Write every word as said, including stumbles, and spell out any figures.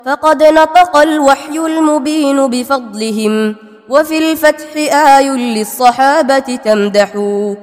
فقد نطق الوحي المبين بفضلهم، وفي الفتح آي للصحابة تمدح.